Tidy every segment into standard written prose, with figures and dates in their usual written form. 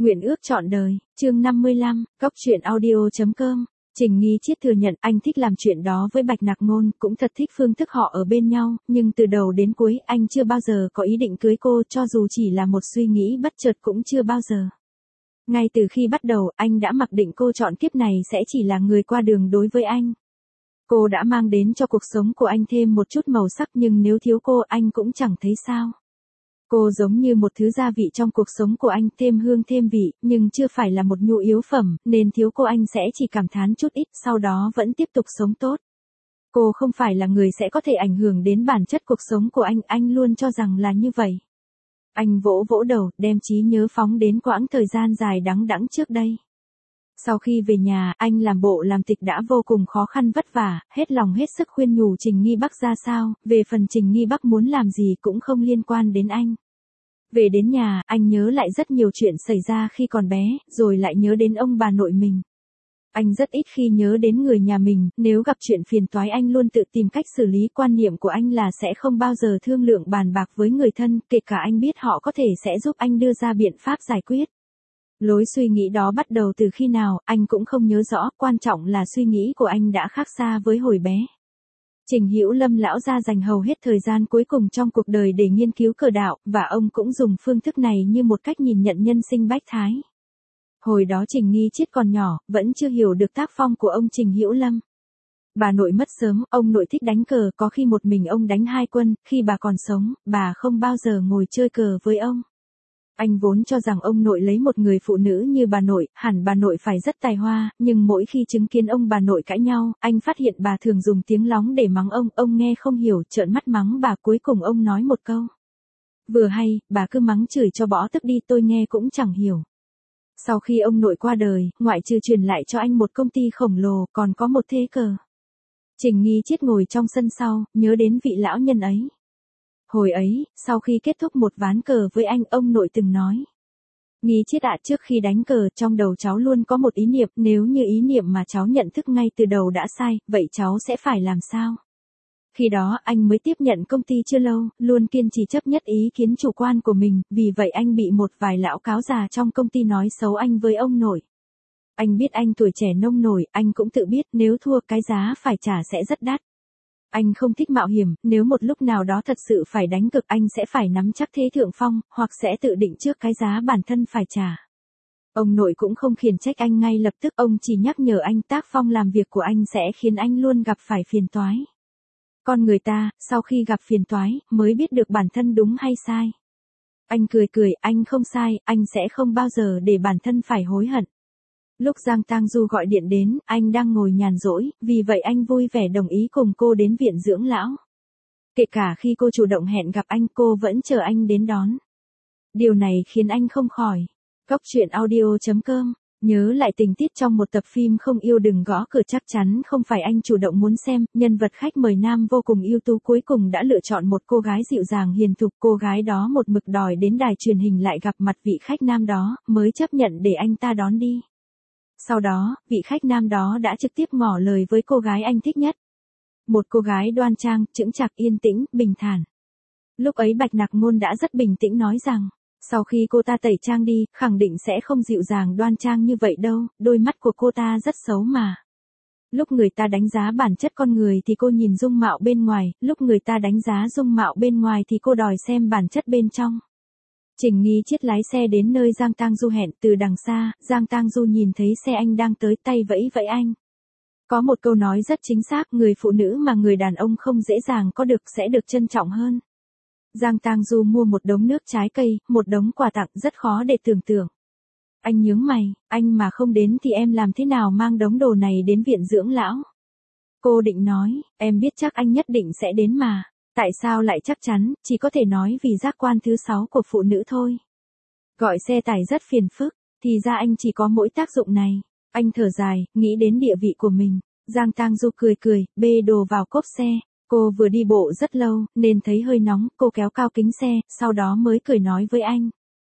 Nguyện ước trọn đời, chương 55, Cóc truyện audio.com. Trình Nghi Chiết thừa nhận anh thích làm chuyện đó với Bạch Nặc Ngôn, cũng thật thích phương thức họ ở bên nhau, nhưng từ đầu đến cuối anh chưa bao giờ có ý định cưới cô, cho dù chỉ là một suy nghĩ bất chợt cũng chưa bao giờ. Ngay từ khi bắt đầu, anh đã mặc định cô chọn kiếp này sẽ chỉ là người qua đường đối với anh. Cô đã mang đến cho cuộc sống của anh thêm một chút màu sắc, nhưng nếu thiếu cô anh cũng chẳng thấy sao. Cô giống như một thứ gia vị trong cuộc sống của anh, thêm hương thêm vị, nhưng chưa phải là một nhu yếu phẩm, nên thiếu cô anh sẽ chỉ cảm thán chút ít, sau đó vẫn tiếp tục sống tốt. Cô không phải là người sẽ có thể ảnh hưởng đến bản chất cuộc sống của anh luôn cho rằng là như vậy. Anh vỗ vỗ đầu, đem trí nhớ phóng đến quãng thời gian dài đắng đẵng trước đây. Sau khi về nhà, anh làm bộ làm tịch đã vô cùng khó khăn vất vả, hết lòng hết sức khuyên nhủ Trình Nghi Bắc ra sao, về phần Trình Nghi Bắc muốn làm gì cũng không liên quan đến anh. Về đến nhà, anh nhớ lại rất nhiều chuyện xảy ra khi còn bé, rồi lại nhớ đến ông bà nội mình. Anh rất ít khi nhớ đến người nhà mình, nếu gặp chuyện phiền toái anh luôn tự tìm cách xử lý, quan niệm của anh là sẽ không bao giờ thương lượng bàn bạc với người thân, kể cả anh biết họ có thể sẽ giúp anh đưa ra biện pháp giải quyết. Lối suy nghĩ đó bắt đầu từ khi nào, anh cũng không nhớ rõ, quan trọng là suy nghĩ của anh đã khác xa với hồi bé. Trình Hữu Lâm lão gia dành hầu hết thời gian cuối cùng trong cuộc đời để nghiên cứu cờ đạo, và ông cũng dùng phương thức này như một cách nhìn nhận nhân sinh bách thái. Hồi đó Trình Nghi Chiết còn nhỏ, vẫn chưa hiểu được tác phong của ông Trình Hữu Lâm. Bà nội mất sớm, ông nội thích đánh cờ, có khi một mình ông đánh 2 quân, khi bà còn sống, bà không bao giờ ngồi chơi cờ với ông. Anh vốn cho rằng ông nội lấy một người phụ nữ như bà nội, hẳn bà nội phải rất tài hoa, nhưng mỗi khi chứng kiến ông bà nội cãi nhau, anh phát hiện bà thường dùng tiếng lóng để mắng ông nghe không hiểu, trợn mắt mắng bà, cuối cùng ông nói một câu. Vừa hay, bà cứ mắng chửi cho bỏ tức đi, tôi nghe cũng chẳng hiểu. Sau khi ông nội qua đời, ngoại trừ truyền lại cho anh một công ty khổng lồ, còn có một thế cờ. Trình Nghi Chiết ngồi trong sân sau, nhớ đến vị lão nhân ấy. Hồi ấy, sau khi kết thúc một ván cờ với anh, ông nội từng nói. Nghi Chiết ạ, trước khi đánh cờ, trong đầu cháu luôn có một ý niệm, nếu như ý niệm mà cháu nhận thức ngay từ đầu đã sai, vậy cháu sẽ phải làm sao? Khi đó anh mới tiếp nhận công ty chưa lâu, luôn kiên trì chấp nhất ý kiến chủ quan của mình, vì vậy anh bị một vài lão cáo già trong công ty nói xấu anh với ông nội. Anh biết anh tuổi trẻ nông nổi, anh cũng tự biết nếu thua cái giá phải trả sẽ rất đắt. Anh không thích mạo hiểm, nếu một lúc nào đó thật sự phải đánh cược anh sẽ phải nắm chắc thế thượng phong, hoặc sẽ tự định trước cái giá bản thân phải trả. Ông nội cũng không khiển trách anh ngay lập tức, ông chỉ nhắc nhở anh tác phong làm việc của anh sẽ khiến anh luôn gặp phải phiền toái. Con người ta, sau khi gặp phiền toái, mới biết được bản thân đúng hay sai. Anh cười, anh không sai, anh sẽ không bao giờ để bản thân phải hối hận. Lúc Giang Tang Du gọi điện đến, anh đang ngồi nhàn rỗi, vì vậy anh vui vẻ đồng ý cùng cô đến viện dưỡng lão. Kể cả khi cô chủ động hẹn gặp anh, cô vẫn chờ anh đến đón. Điều này khiến anh không khỏi. Cóc truyện audio.com. Nhớ lại tình tiết trong một tập phim Không Yêu Đừng Gõ Cửa, chắc chắn không phải anh chủ động muốn xem, nhân vật khách mời nam vô cùng ưu tú cuối cùng đã lựa chọn một cô gái dịu dàng hiền thục, cô gái đó một mực đòi đến đài truyền hình lại gặp mặt vị khách nam đó, mới chấp nhận để anh ta đón đi. Sau đó, vị khách nam đó đã trực tiếp ngỏ lời với cô gái anh thích nhất. Một cô gái đoan trang, chững chạc, yên tĩnh, bình thản. Lúc ấy Bạch Nặc Ngôn đã rất bình tĩnh nói rằng, sau khi cô ta tẩy trang đi, khẳng định sẽ không dịu dàng đoan trang như vậy đâu, đôi mắt của cô ta rất xấu mà. Lúc người ta đánh giá bản chất con người thì cô nhìn dung mạo bên ngoài, lúc người ta đánh giá dung mạo bên ngoài thì cô đòi xem bản chất bên trong. Trình Nghi Chiết lái xe đến nơi Giang Tang Du hẹn, từ đằng xa, Giang Tang Du nhìn thấy xe anh đang tới, tay vẫy vẫy anh. Có một câu nói rất chính xác, người phụ nữ mà người đàn ông không dễ dàng có được sẽ được trân trọng hơn. Giang Tang Du mua một đống nước trái cây, một đống quà tặng, rất khó để tưởng tượng. Anh nhướng mày, anh mà không đến thì em làm thế nào mang đống đồ này đến viện dưỡng lão? Cô định nói, em biết chắc anh nhất định sẽ đến mà. Tại sao lại chắc chắn, chỉ có thể nói vì giác quan thứ 6 của phụ nữ thôi. Gọi xe tải rất phiền phức, thì ra anh chỉ có mỗi tác dụng này. Anh thở dài, nghĩ đến địa vị của mình. Giang Tang Du cười, bê đồ vào cốp xe. Cô vừa đi bộ rất lâu, nên thấy hơi nóng, cô kéo cao kính xe, sau đó mới cười nói với anh.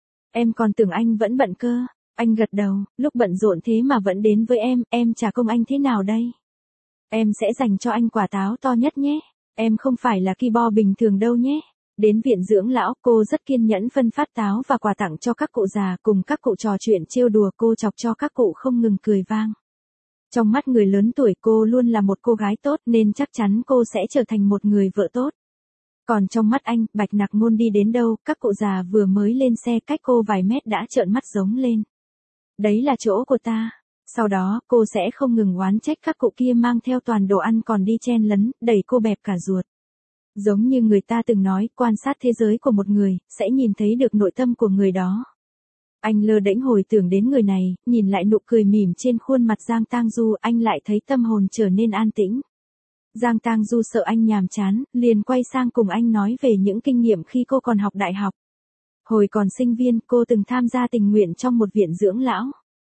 Em còn tưởng anh vẫn bận cơ. Anh gật đầu, lúc bận rộn thế mà vẫn đến với em trả công anh thế nào đây? Em sẽ dành cho anh quả táo to nhất nhé. Em không phải là ki bo bình thường đâu nhé. Đến viện dưỡng lão, cô rất kiên nhẫn phân phát táo và quà tặng cho các cụ già, cùng các cụ trò chuyện trêu đùa, cô chọc cho các cụ không ngừng cười vang. Trong mắt người lớn tuổi cô luôn là một cô gái tốt nên chắc chắn cô sẽ trở thành một người vợ tốt. Còn trong mắt anh, Bạch Nặc Ngôn đi đến đâu, các cụ già vừa mới lên xe cách cô vài mét đã trợn mắt giống lên. Đấy là chỗ của ta. Sau đó, cô sẽ không ngừng oán trách các cụ kia mang theo toàn đồ ăn còn đi chen lấn, đẩy cô bẹp cả ruột. Giống như người ta từng nói, quan sát thế giới của một người, sẽ nhìn thấy được nội tâm của người đó. Anh lơ đễnh hồi tưởng đến người này, nhìn lại nụ cười mỉm trên khuôn mặt Giang Tang Du, anh lại thấy tâm hồn trở nên an tĩnh. Giang Tang Du sợ anh nhàm chán, liền quay sang cùng anh nói về những kinh nghiệm khi cô còn học đại học. Hồi còn sinh viên, cô từng tham gia tình nguyện trong một viện dưỡng lão.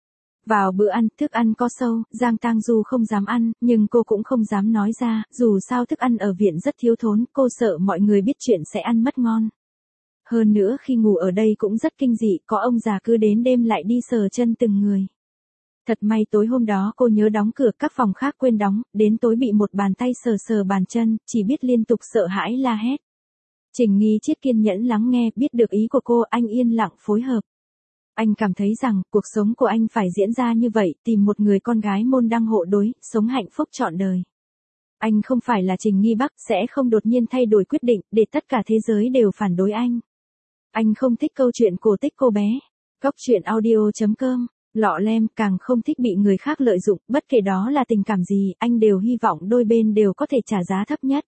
Vào bữa ăn, thức ăn có sâu, Giang Tang Du không dám ăn, nhưng cô cũng không dám nói ra, dù sao thức ăn ở viện rất thiếu thốn, cô sợ mọi người biết chuyện sẽ ăn mất ngon. Hơn nữa khi ngủ ở đây cũng rất kinh dị, có ông già cứ đến đêm lại đi sờ chân từng người. Thật may tối hôm đó cô nhớ đóng cửa, các phòng khác quên đóng, đến tối bị một bàn tay sờ sờ bàn chân, chỉ biết liên tục sợ hãi la hét. Trình Nghi Chiết kiên nhẫn lắng nghe, biết được ý của cô, anh yên lặng phối hợp. Anh cảm thấy rằng, cuộc sống của anh phải diễn ra như vậy, tìm một người con gái môn đăng hộ đối, sống hạnh phúc trọn đời. Anh không phải là Trình Nghi Bắc, sẽ không đột nhiên thay đổi quyết định, để tất cả thế giới đều phản đối anh. Anh không thích câu chuyện cổ tích cô bé. Cóc truyện audio.com, lọ lem, càng không thích bị người khác lợi dụng, bất kể đó là tình cảm gì, anh đều hy vọng đôi bên đều có thể trả giá thấp nhất.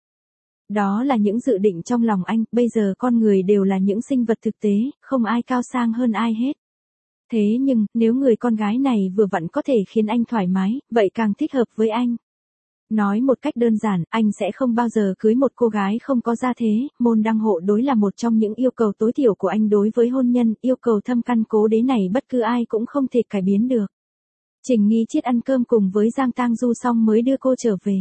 Đó là những dự định trong lòng anh, bây giờ con người đều là những sinh vật thực tế, không ai cao sang hơn ai hết. Thế nhưng, nếu người con gái này vừa vặn có thể khiến anh thoải mái, vậy càng thích hợp với anh. Nói một cách đơn giản, anh sẽ không bao giờ cưới một cô gái không có gia thế, môn đăng hộ đối là một trong những yêu cầu tối thiểu của anh đối với hôn nhân, yêu cầu thâm căn cố đế này bất cứ ai cũng không thể cải biến được. Trình Nghi Chiết ăn cơm cùng với Giang Tang Du xong mới đưa cô trở về.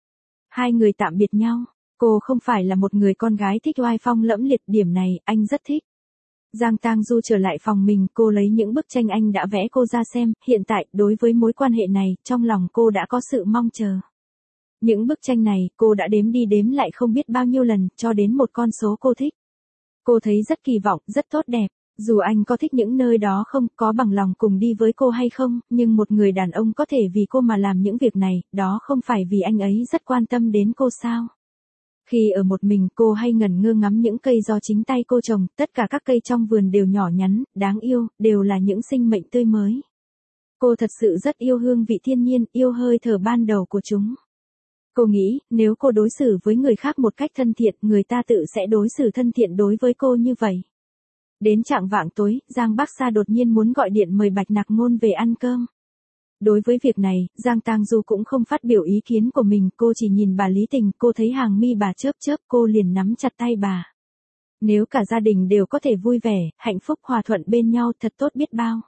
Hai người tạm biệt nhau, cô không phải là một người con gái thích oai phong lẫm liệt, điểm này, anh rất thích. Giang Tang Du trở lại phòng mình, cô lấy những bức tranh anh đã vẽ cô ra xem, hiện tại, đối với mối quan hệ này, trong lòng cô đã có sự mong chờ. Những bức tranh này, cô đã đếm đi đếm lại không biết bao nhiêu lần, cho đến một con số cô thích. Cô thấy rất kỳ vọng, rất tốt đẹp. Dù anh có thích những nơi đó không, có bằng lòng cùng đi với cô hay không, nhưng một người đàn ông có thể vì cô mà làm những việc này, đó không phải vì anh ấy rất quan tâm đến cô sao? Khi ở một mình, cô hay ngẩn ngơ ngắm những cây do chính tay cô trồng, tất cả các cây trong vườn đều nhỏ nhắn, đáng yêu, đều là những sinh mệnh tươi mới. Cô thật sự rất yêu hương vị thiên nhiên, yêu hơi thở ban đầu của chúng. Cô nghĩ, nếu cô đối xử với người khác một cách thân thiện, người ta tự sẽ đối xử thân thiện đối với cô như vậy. Đến chạng vạng tối, Giang Bắc Sa đột nhiên muốn gọi điện mời Bạch Nặc Ngôn về ăn cơm. Đối với việc này, Giang Tang Du cũng không phát biểu ý kiến của mình, cô chỉ nhìn bà Lý Tình, cô thấy hàng mi bà chớp chớp, cô liền nắm chặt tay bà. Nếu cả gia đình đều có thể vui vẻ, hạnh phúc hòa thuận bên nhau, thật tốt biết bao.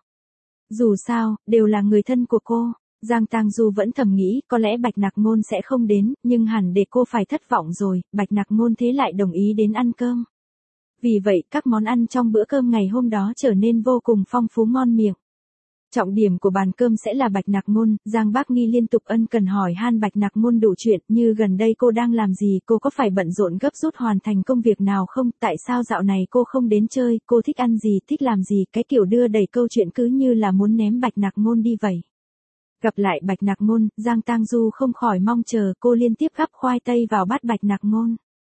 Dù sao, đều là người thân của cô. Giang Tang Du vẫn thầm nghĩ, có lẽ Bạch Nặc Ngôn sẽ không đến, nhưng hẳn để cô phải thất vọng rồi, Bạch Nặc Ngôn thế lại đồng ý đến ăn cơm. Vì vậy, các món ăn trong bữa cơm ngày hôm đó trở nên vô cùng phong phú ngon miệng. Trọng điểm của bàn cơm sẽ là Bạch Nặc Ngôn, Giang Bác Nghi liên tục ân cần hỏi han Bạch Nặc Ngôn đủ chuyện, như gần đây cô đang làm gì, cô có phải bận rộn gấp rút hoàn thành công việc nào không, tại sao dạo này cô không đến chơi, cô thích ăn gì, thích làm gì, cái kiểu đưa đẩy câu chuyện cứ như là muốn ném Bạch Nặc Ngôn đi vậy. Gặp lại Bạch Nặc Ngôn, Giang Tang Du không khỏi mong chờ, cô liên tiếp gắp khoai tây vào bát Bạch Nặc Ngôn.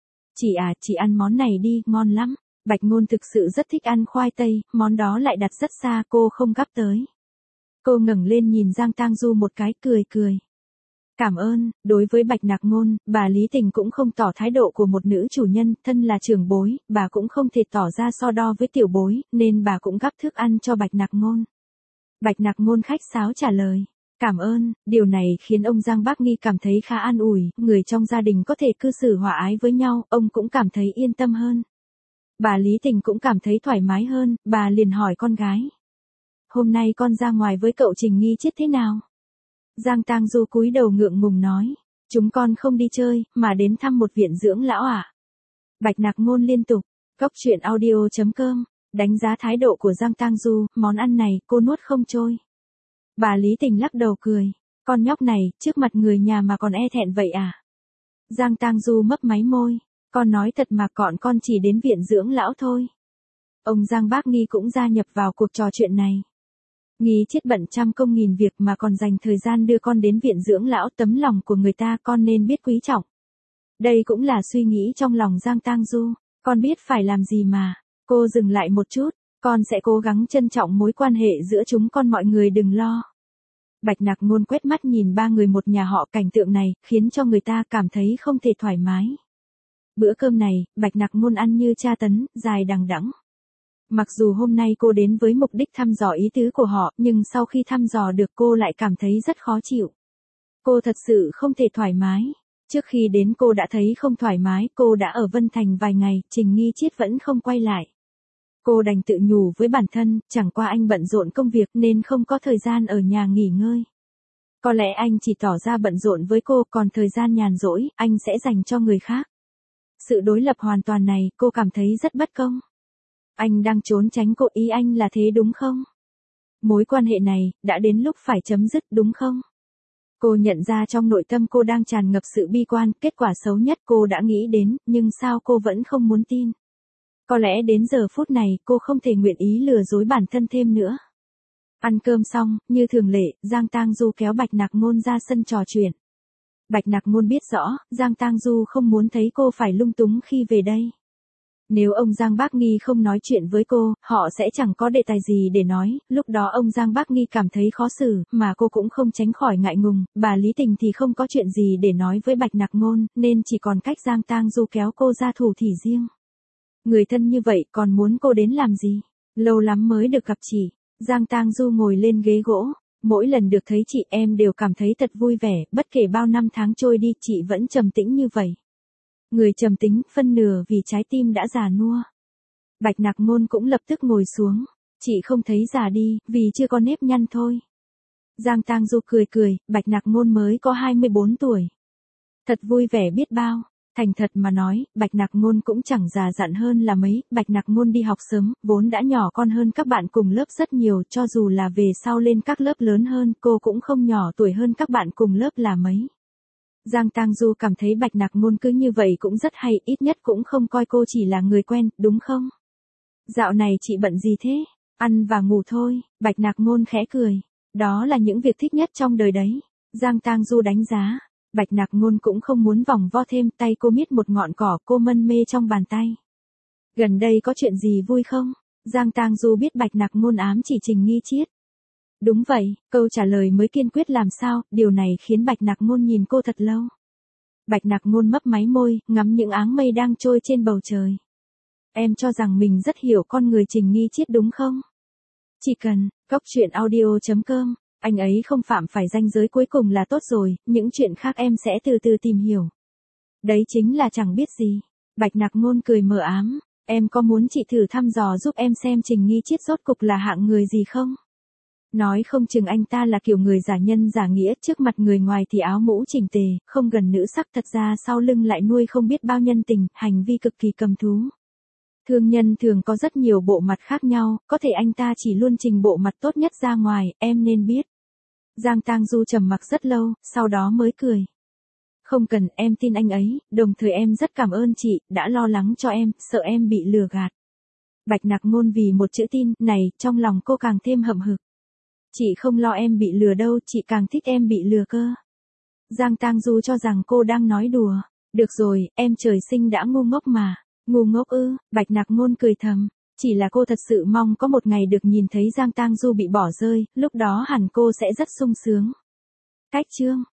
Chị ăn món này đi, ngon lắm. Bạch Ngôn thực sự rất thích ăn khoai tây, món đó lại đặt rất xa, cô không gắp tới. Cô ngẩng lên nhìn Giang Tang Du một cái, cười cười. Cảm ơn. Đối với Bạch Nặc Ngôn, bà Lý Tình cũng không tỏ thái độ của một nữ chủ nhân, thân là trưởng bối, bà cũng không thể tỏ ra so đo với tiểu bối, nên bà cũng gắp thức ăn cho Bạch Nặc Ngôn. Bạch Nặc Ngôn khách sáo trả lời. Cảm ơn, điều này khiến ông Giang Bác Nghi cảm thấy khá an ủi, người trong gia đình có thể cư xử hòa ái với nhau, ông cũng cảm thấy yên tâm hơn. Bà Lý Tình cũng cảm thấy thoải mái hơn, bà liền hỏi con gái. Hôm nay con ra ngoài với cậu Trình Nghi Chiết thế nào? Giang Tang Du cúi đầu ngượng ngùng nói, chúng con không đi chơi, mà đến thăm một viện dưỡng lão ạ. Bạch Nặc Ngôn liên tục, cóc truyện audio.com, đánh giá thái độ của Giang Tang Du, món ăn này cô nuốt không trôi. Bà Lý Tình lắc đầu cười, con nhóc này, trước mặt người nhà mà còn e thẹn vậy à? Giang Tang Du mấp máy môi, Con nói thật mà con chỉ đến viện dưỡng lão thôi. Ông Giang Bác Nghi cũng gia nhập vào cuộc trò chuyện này. Nghi Chiết bận trăm công nghìn việc mà còn dành thời gian đưa con đến viện dưỡng lão, tấm lòng của người ta con nên biết quý trọng. Đây cũng là suy nghĩ trong lòng Giang Tang Du, con biết phải làm gì mà. Cô dừng lại một chút, con sẽ cố gắng trân trọng mối quan hệ giữa chúng con, mọi người đừng lo. Bạch Nặc Ngôn quét mắt nhìn ba người một nhà họ, cảnh tượng này khiến cho người ta cảm thấy không thể thoải mái. Bữa cơm này, Bạch Nặc Ngôn ăn như tra tấn, dài đằng đẵng. Mặc dù hôm nay cô đến với mục đích thăm dò ý tứ của họ, nhưng sau khi thăm dò được cô lại cảm thấy rất khó chịu. Cô thật sự không thể thoải mái. Trước khi đến cô đã thấy không thoải mái, cô đã ở Vân Thành vài ngày, Trình Nghi Chiết vẫn không quay lại. Cô đành tự nhủ với bản thân, chẳng qua anh bận rộn công việc nên không có thời gian ở nhà nghỉ ngơi. Có lẽ anh chỉ tỏ ra bận rộn với cô, còn thời gian nhàn rỗi, anh sẽ dành cho người khác. Sự đối lập hoàn toàn này, cô cảm thấy rất bất công. Anh đang trốn tránh cô, ý anh là thế đúng không? Mối quan hệ này, đã đến lúc phải chấm dứt đúng không? Cô nhận ra trong nội tâm cô đang tràn ngập sự bi quan, kết quả xấu nhất cô đã nghĩ đến, nhưng sao cô vẫn không muốn tin? Có lẽ đến giờ phút này, cô không thể nguyện ý lừa dối bản thân thêm nữa. Ăn cơm xong, như thường lệ, Giang Tang Du kéo Bạch Nặc Ngôn ra sân trò chuyện. Bạch Nặc Ngôn biết rõ, Giang Tang Du không muốn thấy cô phải lung túng khi về đây. Nếu ông Giang Bác Nghi không nói chuyện với cô, họ sẽ chẳng có đề tài gì để nói, lúc đó ông Giang Bác Nghi cảm thấy khó xử, mà cô cũng không tránh khỏi ngại ngùng, bà Lý Tình thì không có chuyện gì để nói với Bạch Nặc Ngôn, nên chỉ còn cách Giang Tang Du kéo cô ra thủ thỉ riêng. Người thân như vậy còn muốn cô đến làm gì? Lâu lắm mới được gặp chị. Giang Tang Du ngồi lên ghế gỗ. Mỗi lần được thấy chị em đều cảm thấy thật vui vẻ, bất kể bao năm tháng trôi đi chị vẫn trầm tĩnh như vậy. Người trầm tĩnh, phân nửa vì trái tim đã già nua. Bạch Nặc Ngôn cũng lập tức ngồi xuống. Chị không thấy già đi, vì chưa có nếp nhăn thôi. Giang Tang Du cười cười, Bạch Nặc Ngôn mới có 24 tuổi. Thật vui vẻ biết bao. Thành thật mà nói, Bạch Nặc Ngôn cũng chẳng già dặn hơn là mấy, Bạch Nặc Ngôn đi học sớm, vốn đã nhỏ con hơn các bạn cùng lớp rất nhiều, cho dù là về sau lên các lớp lớn hơn, cô cũng không nhỏ tuổi hơn các bạn cùng lớp là mấy. Giang Tang Du cảm thấy Bạch Nặc Ngôn cứ như vậy cũng rất hay, ít nhất cũng không coi cô chỉ là người quen, đúng không? Dạo này chị bận gì thế? Ăn và ngủ thôi, Bạch Nặc Ngôn khẽ cười. Đó là những việc thích nhất trong đời đấy. Giang Tang Du đánh giá. Bạch Nặc Ngôn cũng không muốn vòng vo thêm, tay cô miết một ngọn cỏ, cô mân mê trong bàn tay. Gần đây có chuyện gì vui không? Giang Tang Du biết Bạch Nặc Ngôn ám chỉ Trình Nghi Chiết. Đúng vậy, câu trả lời mới kiên quyết làm sao, điều này khiến Bạch Nặc Ngôn nhìn cô thật lâu. Bạch Nặc Ngôn mấp máy môi, ngắm những áng mây đang trôi trên bầu trời. Em cho rằng mình rất hiểu con người Trình Nghi Chiết đúng không? Chỉ cần, coctruyện.audio.com, anh ấy không phạm phải ranh giới cuối cùng là tốt rồi, những chuyện khác em sẽ từ từ tìm hiểu. Đấy chính là chẳng biết gì. Bạch Nặc Ngôn cười mờ ám, em có muốn chị thử thăm dò giúp em xem Trình Nghi Chiết rốt cục là hạng người gì không? Nói không chừng anh ta là kiểu người giả nhân giả nghĩa, trước mặt người ngoài thì áo mũ chỉnh tề, không gần nữ sắc, thật ra sau lưng lại nuôi không biết bao nhân tình, hành vi cực kỳ cầm thú. Thương nhân thường có rất nhiều bộ mặt khác nhau, có thể anh ta chỉ luôn trình bộ mặt tốt nhất ra ngoài, em nên biết. Giang Tang Du trầm mặc rất lâu, sau đó mới cười. Không cần, em tin anh ấy, đồng thời em rất cảm ơn chị, đã lo lắng cho em, sợ em bị lừa gạt. Bạch Nặc Ngôn vì một chữ tin này, trong lòng cô càng thêm hậm hực. Chị không lo em bị lừa đâu, chị càng thích em bị lừa cơ. Giang Tang Du cho rằng cô đang nói đùa. Được rồi, em trời sinh đã ngu ngốc mà. Ngu ngốc ư? Bạch Nặc Ngôn cười thầm. Chỉ là cô thật sự mong có một ngày được nhìn thấy Giang Tang Du bị bỏ rơi, lúc đó hẳn cô sẽ rất sung sướng. Cách chương